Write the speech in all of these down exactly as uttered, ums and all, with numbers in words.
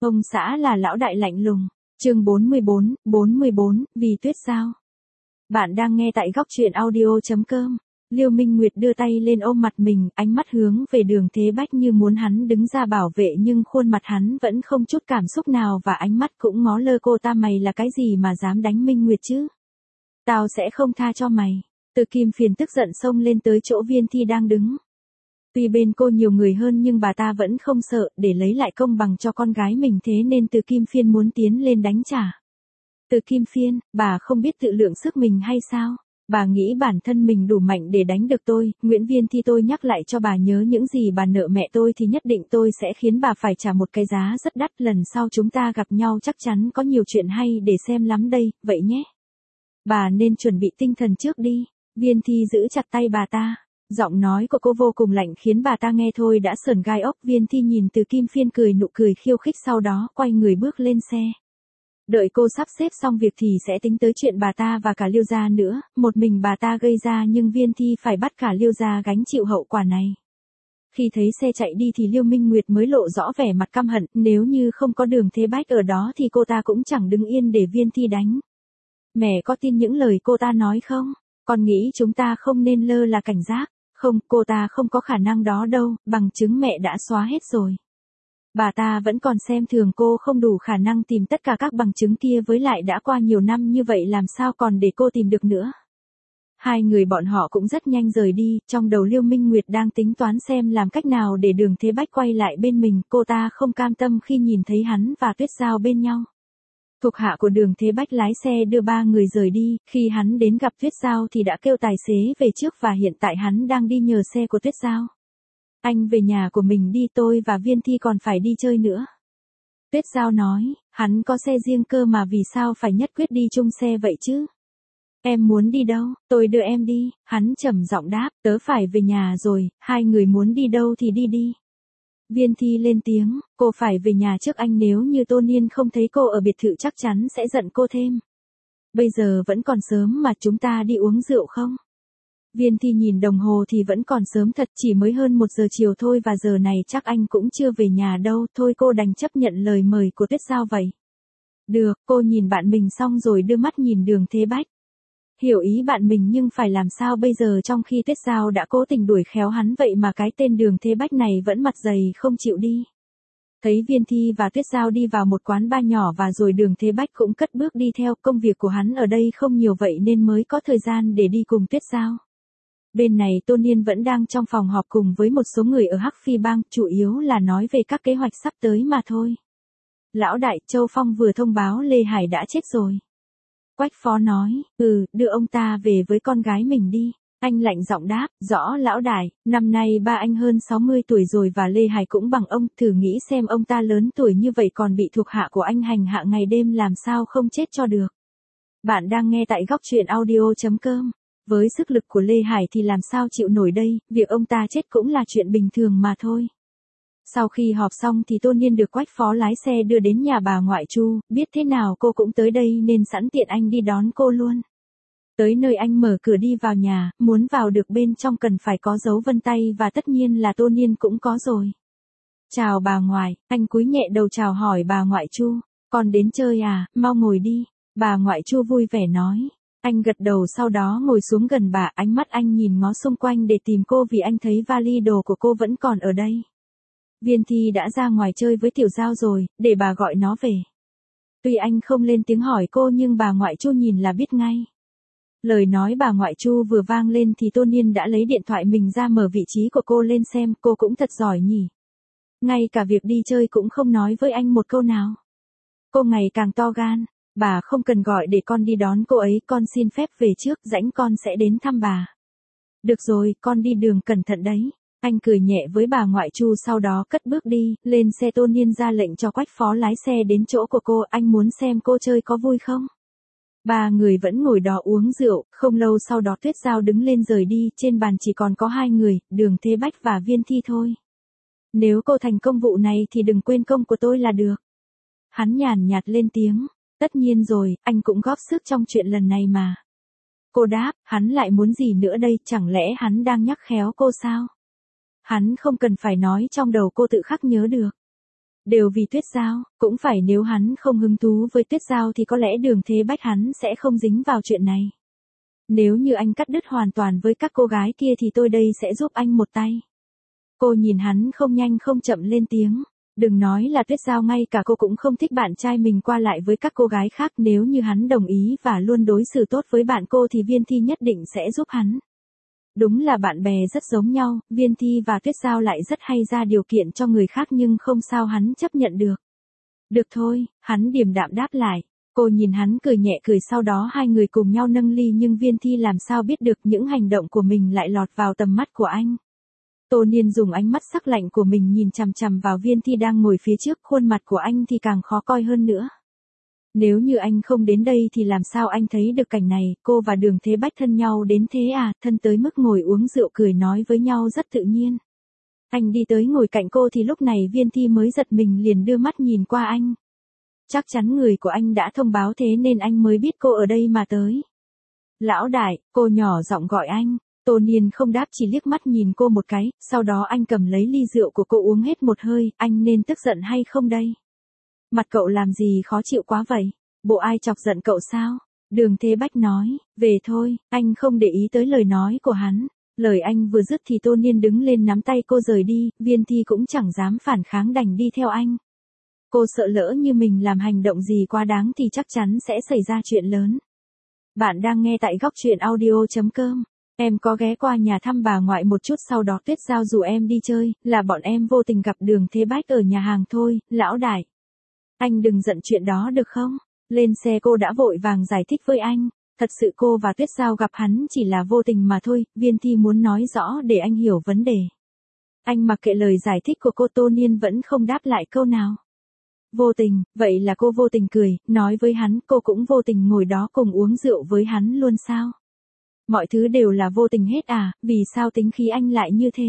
Ông xã là lão đại lạnh lùng. Chương bốn mươi bốn, bốn mươi bốn, vì Tuyết Giao. Bạn đang nghe tại góc truyện audio chấm com. Liêu Minh Nguyệt đưa tay lên ôm mặt mình, ánh mắt hướng về Đường Thế Bách như muốn hắn đứng ra bảo vệ, nhưng khuôn mặt hắn vẫn không chút cảm xúc nào và ánh mắt cũng ngó lơ cô ta. Mày là cái gì mà dám đánh Minh Nguyệt chứ? Tao sẽ không tha cho mày. Từ Kim Phiền tức giận xông lên tới chỗ Viên Thi đang đứng. Tuy bên cô nhiều người hơn nhưng bà ta vẫn không sợ, để lấy lại công bằng cho con gái mình, thế nên Từ Kim Phiên muốn tiến lên đánh trả. Từ Kim Phiên, bà không biết tự lượng sức mình hay sao? Bà nghĩ bản thân mình đủ mạnh để đánh được tôi. Nguyễn Viên Thi, tôi nhắc lại cho bà nhớ, những gì bà nợ mẹ tôi thì nhất định tôi sẽ khiến bà phải trả một cái giá rất đắt. Lần sau chúng ta gặp nhau chắc chắn có nhiều chuyện hay để xem lắm đây, vậy nhé. Bà nên chuẩn bị tinh thần trước đi. Viên Thi giữ chặt tay bà ta. Giọng nói của cô vô cùng lạnh khiến bà ta nghe thôi đã sởn gai ốc. Viên Thi nhìn Từ Kim Phiên cười nụ cười khiêu khích, sau đó quay người bước lên xe. Đợi cô sắp xếp xong việc thì sẽ tính tới chuyện bà ta và cả Liêu gia nữa. Một mình bà ta gây ra nhưng Viên Thi phải bắt cả Liêu gia gánh chịu hậu quả này. Khi thấy xe chạy đi thì Liêu Minh Nguyệt mới lộ rõ vẻ mặt căm hận. Nếu như không có Đường Thế Bách ở đó thì cô ta cũng chẳng đứng yên để Viên Thi đánh. Mẹ có tin những lời cô ta nói không? Con nghĩ chúng ta không nên lơ là cảnh giác. Không, cô ta không có khả năng đó đâu, bằng chứng mẹ đã xóa hết rồi. Bà ta vẫn còn xem thường cô, không đủ khả năng tìm tất cả các bằng chứng kia, với lại đã qua nhiều năm như vậy làm sao còn để cô tìm được nữa. Hai người bọn họ cũng rất nhanh rời đi, trong đầu Liêu Minh Nguyệt đang tính toán xem làm cách nào để Đường Thế Bách quay lại bên mình. Cô ta không cam tâm khi nhìn thấy hắn và Tuyết Giao bên nhau. Thuộc hạ của Đường Thế Bách lái xe đưa ba người rời đi, khi hắn đến gặp Tuyết Giao thì đã kêu tài xế về trước và hiện tại hắn đang đi nhờ xe của Tuyết Giao. Anh về nhà của mình đi, tôi và Viên Thi còn phải đi chơi nữa. Tuyết Giao nói, hắn có xe riêng cơ mà, vì sao phải nhất quyết đi chung xe vậy chứ? Em muốn đi đâu, tôi đưa em đi, hắn trầm giọng đáp, tớ phải về nhà rồi, hai người muốn đi đâu thì đi đi. Viên Thi lên tiếng, cô phải về nhà trước anh, nếu như Tô Niên không thấy cô ở biệt thự chắc chắn sẽ giận cô thêm. Bây giờ vẫn còn sớm mà, chúng ta đi uống rượu không? Viên Thi nhìn đồng hồ thì vẫn còn sớm thật, chỉ mới hơn một giờ chiều thôi và giờ này chắc anh cũng chưa về nhà đâu. Thôi cô đành chấp nhận lời mời của Tuyết Giao vậy. Được, cô nhìn bạn mình xong rồi đưa mắt nhìn Đường Thế Bách. Hiểu ý bạn mình nhưng phải làm sao bây giờ, trong khi Tuyết Giao đã cố tình đuổi khéo hắn vậy mà cái tên Đường Thế Bách này vẫn mặt dày không chịu đi. Thấy Viên Thi và Tuyết Giao đi vào một quán bar nhỏ và rồi Đường Thế Bách cũng cất bước đi theo. Công việc của hắn ở đây không nhiều vậy nên mới có thời gian để đi cùng Tuyết Giao. Bên này Tô Niên vẫn đang trong phòng họp cùng với một số người ở Hắc Phi Bang, chủ yếu là nói về các kế hoạch sắp tới mà thôi. Lão đại, Châu Phong vừa thông báo Lê Hải đã chết rồi. Quách phó nói, ừ, đưa ông ta về với con gái mình đi. Anh lạnh giọng đáp, rõ lão đại, năm nay ba anh hơn sáu mươi tuổi rồi và Lê Hải cũng bằng ông, thử nghĩ xem ông ta lớn tuổi như vậy còn bị thuộc hạ của anh hành hạ ngày đêm, làm sao không chết cho được. Bạn đang nghe tại góc truyện audio chấm com. Với sức lực của Lê Hải thì làm sao chịu nổi đây, việc ông ta chết cũng là chuyện bình thường mà thôi. Sau khi họp xong thì Tô Niên được Quách phó lái xe đưa đến nhà bà ngoại Chu, biết thế nào cô cũng tới đây nên sẵn tiện anh đi đón cô luôn. Tới nơi anh mở cửa đi vào nhà, muốn vào được bên trong cần phải có dấu vân tay và tất nhiên là Tô Niên cũng có rồi. Chào bà ngoại, anh cúi nhẹ đầu chào hỏi bà ngoại Chu, con đến chơi à, mau ngồi đi, bà ngoại Chu vui vẻ nói. Anh gật đầu sau đó ngồi xuống gần bà, ánh mắt anh nhìn ngó xung quanh để tìm cô vì anh thấy vali đồ của cô vẫn còn ở đây. Viên Thi đã ra ngoài chơi với Tiểu Giao rồi, để bà gọi nó về. Tuy anh không lên tiếng hỏi cô nhưng bà ngoại Chu nhìn là biết ngay. Lời nói bà ngoại Chu vừa vang lên thì Tô Niên đã lấy điện thoại mình ra mở vị trí của cô lên xem, cô cũng thật giỏi nhỉ. Ngay cả việc đi chơi cũng không nói với anh một câu nào. Cô ngày càng to gan. Bà không cần gọi để con đi đón cô ấy, con xin phép về trước, rảnh con sẽ đến thăm bà. Được rồi, con đi đường cẩn thận đấy. Anh cười nhẹ với bà ngoại Chu sau đó cất bước đi, lên xe. Tô Niên ra lệnh cho Quách phó lái xe đến chỗ của cô, anh muốn xem cô chơi có vui không? Ba người vẫn ngồi đó uống rượu, không lâu sau đó Tuyết Giao đứng lên rời đi, trên bàn chỉ còn có hai người, Đường Thế Bách và Viên Thi thôi. Nếu cô thành công vụ này thì đừng quên công của tôi là được. Hắn nhàn nhạt lên tiếng. Tất nhiên rồi, anh cũng góp sức trong chuyện lần này mà. Cô đáp, hắn lại muốn gì nữa đây, chẳng lẽ hắn đang nhắc khéo cô sao? Hắn không cần phải nói, trong đầu cô tự khắc nhớ được. Đều vì Tuyết Giao, cũng phải nếu hắn không hứng thú với Tuyết Giao thì có lẽ Đường Thế Bách hắn sẽ không dính vào chuyện này. Nếu như anh cắt đứt hoàn toàn với các cô gái kia thì tôi đây sẽ giúp anh một tay. Cô nhìn hắn không nhanh không chậm lên tiếng. Đừng nói là Tuyết Giao, ngay cả cô cũng không thích bạn trai mình qua lại với các cô gái khác. Nếu như hắn đồng ý và luôn đối xử tốt với bạn cô thì Viên Thi nhất định sẽ giúp hắn. Đúng là bạn bè rất giống nhau, Viên Thi và Tuyết Giao lại rất hay ra điều kiện cho người khác nhưng không sao hắn chấp nhận được. Được thôi, hắn điềm đạm đáp lại. Cô nhìn hắn cười nhẹ cười, sau đó hai người cùng nhau nâng ly, nhưng Viên Thi làm sao biết được những hành động của mình lại lọt vào tầm mắt của anh. Tô Niên dùng ánh mắt sắc lạnh của mình nhìn chằm chằm vào Viên Thi đang ngồi phía trước, khuôn mặt của anh thì càng khó coi hơn nữa. Nếu như anh không đến đây thì làm sao anh thấy được cảnh này, cô và Đường Thế Bách thân nhau đến thế à, thân tới mức ngồi uống rượu cười nói với nhau rất tự nhiên. Anh đi tới ngồi cạnh cô thì lúc này Viên Thi mới giật mình, liền đưa mắt nhìn qua anh. Chắc chắn người của anh đã thông báo thế nên anh mới biết cô ở đây mà tới. Lão đại, cô nhỏ giọng gọi anh. Tô Niên không đáp, chỉ liếc mắt nhìn cô một cái, sau đó anh cầm lấy ly rượu của cô uống hết một hơi. Anh nên tức giận hay không đây? Mặt cậu làm gì khó chịu quá vậy? Bộ ai chọc giận cậu sao? Đường Thế Bách nói, về thôi, anh không để ý tới lời nói của hắn. Lời anh vừa dứt thì Tô Niên đứng lên nắm tay cô rời đi, Viên Thi cũng chẳng dám phản kháng đành đi theo anh. Cô sợ lỡ như mình làm hành động gì quá đáng thì chắc chắn sẽ xảy ra chuyện lớn. Bạn đang nghe tại góc truyện audio chấm com. Em có ghé qua nhà thăm bà ngoại một chút, sau đó Tuyết Giao rủ em đi chơi, là bọn em vô tình gặp Đường Thế Bách ở nhà hàng thôi, lão đại. Anh đừng giận chuyện đó được không? Lên xe cô đã vội vàng giải thích với anh. Thật sự cô và Tuyết Giao gặp hắn chỉ là vô tình mà thôi, Viên Thi muốn nói rõ để anh hiểu vấn đề. Anh mặc kệ lời giải thích của cô. Tô Niên vẫn không đáp lại câu nào. Vô tình, vậy là cô vô tình cười, nói với hắn cô cũng vô tình ngồi đó cùng uống rượu với hắn luôn sao? Mọi thứ đều là vô tình hết à, vì sao tính khí anh lại như thế?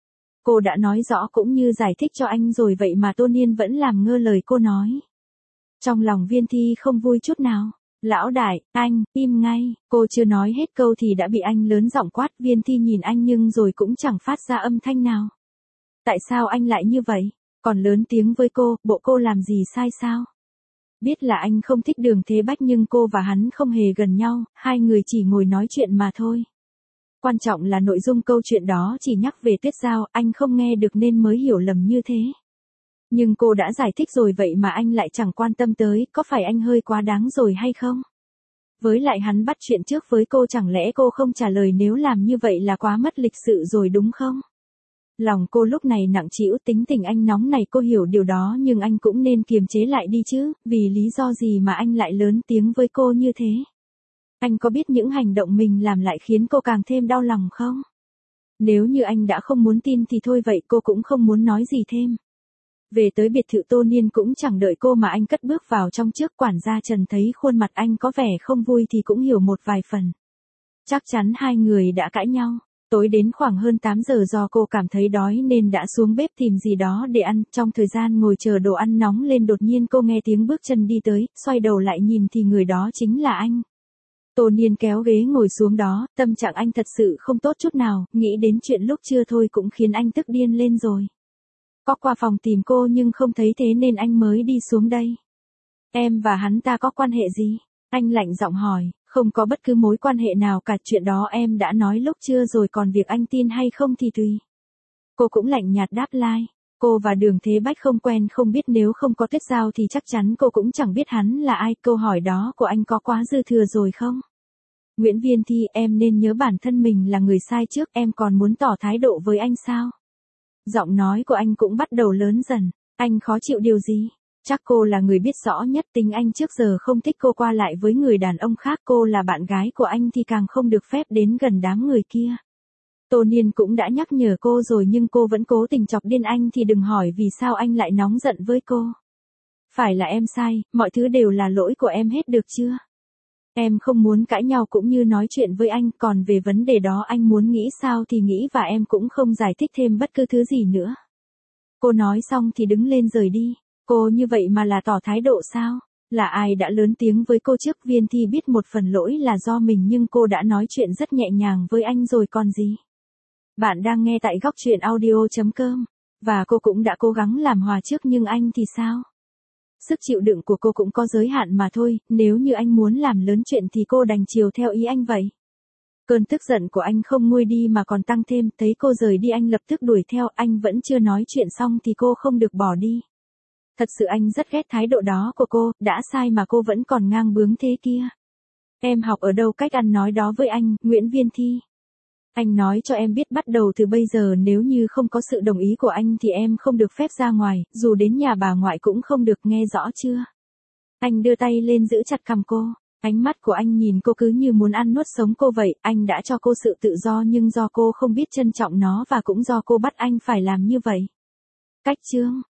Cô đã nói rõ cũng như giải thích cho anh rồi vậy mà Tô Niên vẫn làm ngơ lời cô nói. Trong lòng Viên Thi không vui chút nào. Lão đại, anh, im ngay, cô chưa nói hết câu thì đã bị anh lớn giọng quát. Viên Thi nhìn anh nhưng rồi cũng chẳng phát ra âm thanh nào. Tại sao anh lại như vậy? Còn lớn tiếng với cô, bộ cô làm gì sai sao? Biết là anh không thích Đường Thế Bách nhưng cô và hắn không hề gần nhau, hai người chỉ ngồi nói chuyện mà thôi. Quan trọng là nội dung câu chuyện đó chỉ nhắc về Tuyết Giao, anh không nghe được nên mới hiểu lầm như thế. Nhưng cô đã giải thích rồi vậy mà anh lại chẳng quan tâm tới, có phải anh hơi quá đáng rồi hay không? Với lại hắn bắt chuyện trước với cô, chẳng lẽ cô không trả lời, nếu làm như vậy là quá mất lịch sự rồi đúng không? Lòng cô lúc này nặng trĩu, tính tình anh nóng này cô hiểu điều đó nhưng anh cũng nên kiềm chế lại đi chứ, vì lý do gì mà anh lại lớn tiếng với cô như thế? Anh có biết những hành động mình làm lại khiến cô càng thêm đau lòng không? Nếu như anh đã không muốn tin thì thôi vậy, cô cũng không muốn nói gì thêm. Về tới biệt thự, Tô Niên cũng chẳng đợi cô mà anh cất bước vào trong trước. Quản gia Trần thấy khuôn mặt anh có vẻ không vui thì cũng hiểu một vài phần. Chắc chắn hai người đã cãi nhau. Tối đến khoảng hơn tám giờ do cô cảm thấy đói nên đã xuống bếp tìm gì đó để ăn. Trong thời gian ngồi chờ đồ ăn nóng lên, đột nhiên cô nghe tiếng bước chân đi tới, xoay đầu lại nhìn thì người đó chính là anh. Tô Niên kéo ghế ngồi xuống đó, tâm trạng anh thật sự không tốt chút nào, nghĩ đến chuyện lúc trưa thôi cũng khiến anh tức điên lên rồi. Có qua phòng tìm cô nhưng không thấy thế nên anh mới đi xuống đây. Em và hắn ta có quan hệ gì? Anh lạnh giọng hỏi. Không có bất cứ mối quan hệ nào cả, chuyện đó em đã nói lúc trưa rồi, còn việc anh tin hay không thì tùy. Cô cũng lạnh nhạt đáp lai. Cô và Đường Thế Bách không quen không biết, nếu không có Tuyết Giao thì chắc chắn cô cũng chẳng biết hắn là ai. Câu hỏi đó của anh có quá dư thừa rồi không? Nguyễn Viên Thi, em nên nhớ bản thân mình là người sai trước, em còn muốn tỏ thái độ với anh sao? Giọng nói của anh cũng bắt đầu lớn dần. Anh khó chịu điều gì? Chắc cô là người biết rõ nhất tính anh trước giờ không thích cô qua lại với người đàn ông khác. Cô là bạn gái của anh thì càng không được phép đến gần đám người kia. Tô Niên cũng đã nhắc nhở cô rồi nhưng cô vẫn cố tình chọc điên anh thì đừng hỏi vì sao anh lại nóng giận với cô. Phải là em sai, mọi thứ đều là lỗi của em hết được chưa? Em không muốn cãi nhau cũng như nói chuyện với anh, còn về vấn đề đó anh muốn nghĩ sao thì nghĩ và em cũng không giải thích thêm bất cứ thứ gì nữa. Cô nói xong thì đứng lên rời đi. Cô như vậy mà là tỏ thái độ sao? Là ai đã lớn tiếng với cô trước? Viên Thi biết một phần lỗi là do mình nhưng cô đã nói chuyện rất nhẹ nhàng với anh rồi còn gì. Bạn đang nghe tại góc truyện audio chấm com. Và cô cũng đã cố gắng làm hòa trước nhưng anh thì sao? Sức chịu đựng của cô cũng có giới hạn mà thôi, nếu như anh muốn làm lớn chuyện thì cô đành chiều theo ý anh vậy. Cơn tức giận của anh không nguôi đi mà còn tăng thêm, thấy cô rời đi anh lập tức đuổi theo, anh vẫn chưa nói chuyện xong thì cô không được bỏ đi. Thật sự anh rất ghét thái độ đó của cô, đã sai mà cô vẫn còn ngang bướng thế kia. Em học ở đâu cách ăn nói đó với anh, Nguyễn Viên Thi? Anh nói cho em biết bắt đầu từ bây giờ nếu như không có sự đồng ý của anh thì em không được phép ra ngoài, dù đến nhà bà ngoại cũng không được, nghe rõ chưa? Anh đưa tay lên giữ chặt cằm cô. Ánh mắt của anh nhìn cô cứ như muốn ăn nuốt sống cô vậy, anh đã cho cô sự tự do nhưng do cô không biết trân trọng nó và cũng do cô bắt anh phải làm như vậy. Cách chương